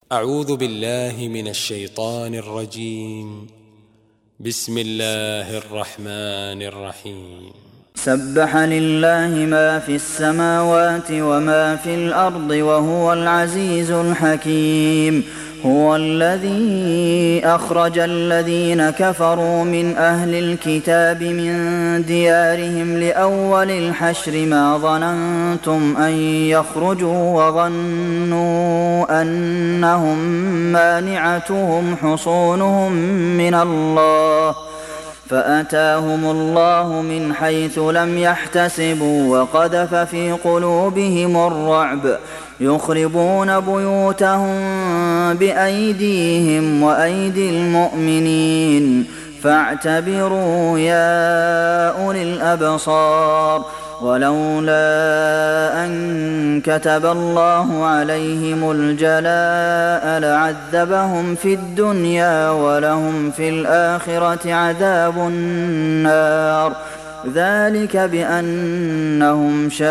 أعوذ بالله من الشيطان الرجيم. بسم الله الرحمن الرحيم. سبح لله ما في السماوات وما في الأرض وهو العزيز الحكيم. هو الذي أخرج الذين كفروا من أهل الكتاب من ديارهم لأول الحشر ما ظننتم أن يخرجوا وظنوا أنهم مانعتهم حصونهم من الله فأتاهم الله من حيث لم يحتسبوا وقذف في قلوبهم الرعب يخربون بيوتهم بأيديهم وأيدي المؤمنين فاعتبروا يا أولي الأبصار. ولولا أن كتب الله عليهم الجلاء لعذبهم في الدنيا ولهم في الآخرة عذاب النار. ذلك بأنهم شاقوا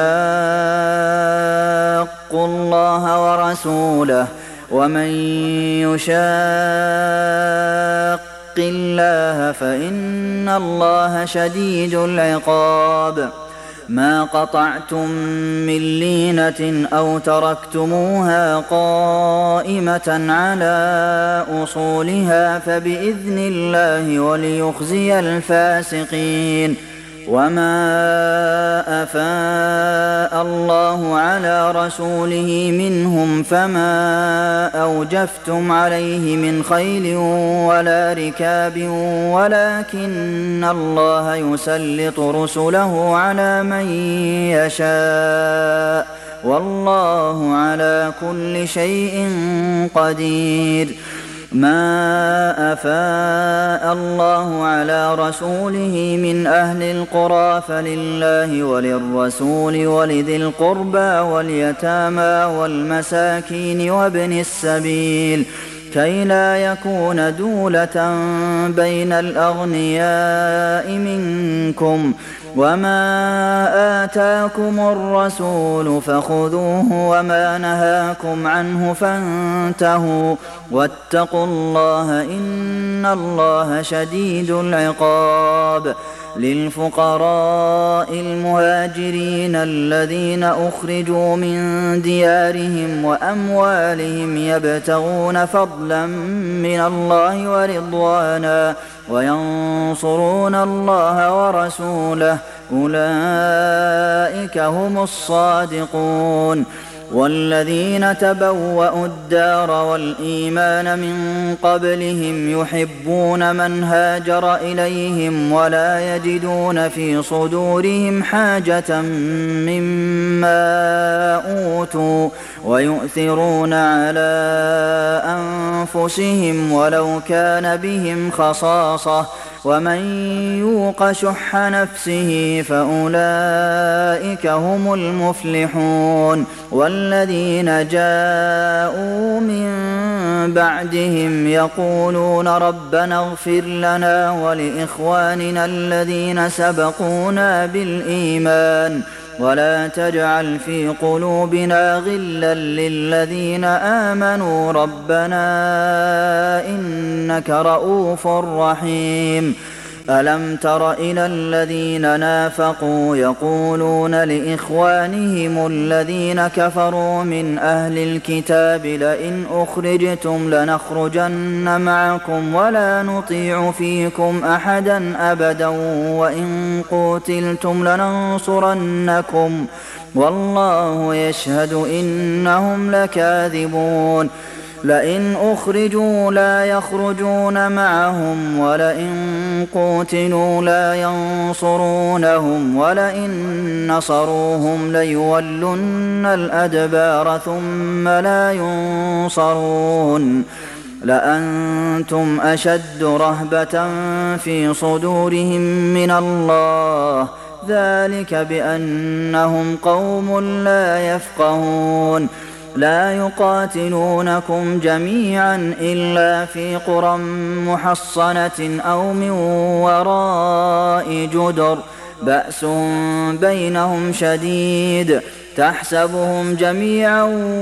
الله ورسوله ومن يشاق الله فإن الله شديد العقاب. ما قطعتم من لينة أو تركتموها قائمة على أصولها فبإذن الله وليخزي الفاسقين. وما أفاء الله على رسوله منهم فما أوجفتم عليه من خيل ولا ركاب ولكن الله يسلط رسله على من يشاء والله على كل شيء قدير. ما أفاء الله على رسوله من أهل القرى فلله وللرسول ولذي القربى واليتامى والمساكين وابن السبيل كي لا يكون دولة بين الأغنياء منكم. وما آتاكم الرسول فخذوه وما نهاكم عنه فانتهوا واتقوا الله إن الله شديد العقاب. للفقراء المهاجرين الذين أخرجوا من ديارهم وأموالهم يبتغون فضلا من الله ورضوانا وينصرون الله ورسوله أولئك هم الصادقون. والذين تبوأوا الدار والإيمان من قبلهم يحبون من هاجر إليهم ولا يجدون في صدورهم حاجة مما أوتوا ويؤثرون على أنفسهم ولو كان بهم خصاصة ومن يوق شح نفسه فأولئك هم المفلحون. والذين جاءوا من بعدهم يقولون ربنا اغفر لنا ولإخواننا الذين سبقونا بالإيمان ولا تجعل في قلوبنا غلا للذين آمنوا ربنا إنك رءوف رحيم. ألم تر إلى الذين نافقوا يقولون لإخوانهم الذين كفروا من أهل الكتاب لئن أخرجتم لنخرجن معكم ولا نطيع فيكم أحدا أبدا وإن قوتلتم لننصرنكم والله يشهد إنهم لكاذبون. لئن أخرجوا لا يخرجون معهم ولئن قوتلوا لا ينصرونهم ولئن نصروهم ليولن الأدبار ثم لا ينصرون. لأنتم أشد رهبة في صدورهم من الله ذلك بأنهم قوم لا يفقهون. لا يقاتلونكم جميعا إلا في قرى محصنة أو من وراء جدر بأس بينهم شديد تحسبهم جميعا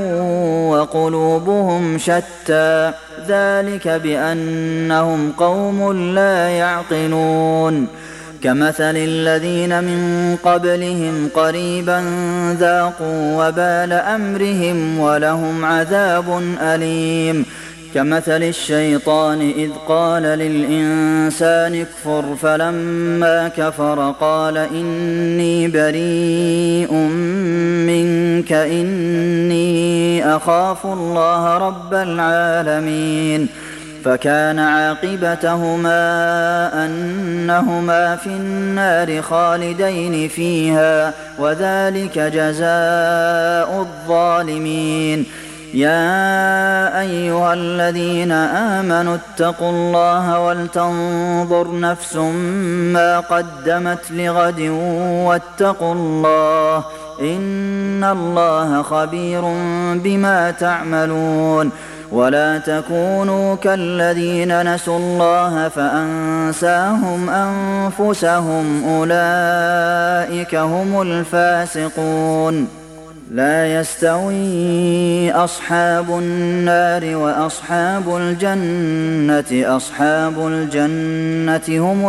وقلوبهم شتى ذلك بأنهم قوم لا يعقلون كمثل الذين من قبلهم قريبا ذاقوا وبال أمرهم ولهم عذاب أليم كمثل الشيطان إذ قال للإنسان اكفر فلما كفر قال إني بريء منك إني أخاف الله رب العالمين فكان عاقبتهما أنهما في النار خالدين فيها وذلك جزاء الظالمين يا أيها الذين آمنوا اتقوا الله ولتنظر نفس ما قدمت لغد واتقوا الله إن الله خبير بما تعملون ولا تكونوا كالذين نسوا الله فأنساهم أنفسهم أولئك هم الفاسقون لا يستوي أصحاب النار وأصحاب الجنة أصحاب الجنة هم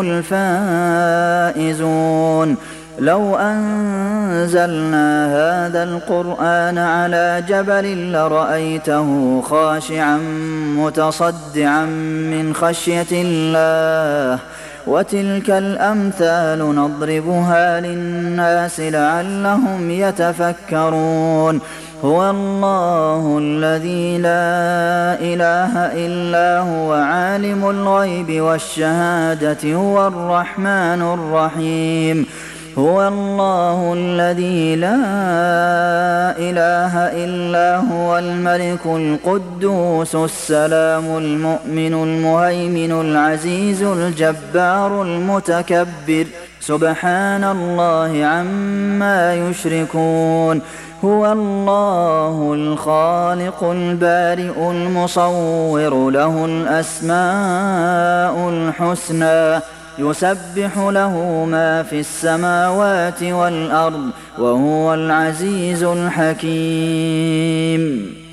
الفائزون لو أنزلنا هذا القرآن على جبل لرأيته خاشعا متصدعا من خشية الله وتلك الأمثال نضربها للناس لعلهم يتفكرون هو الله الذي لا إله إلا هو عالم الغيب والشهادة هو الرحمن الرحيم هو الله الذي لا إله إلا هو الملك القدوس السلام المؤمن المهيمن العزيز الجبار المتكبر سبحان الله عما يشركون هو الله الخالق البارئ المصور له الأسماء الحسنى يسبح له ما في السماوات والأرض وهو العزيز الحكيم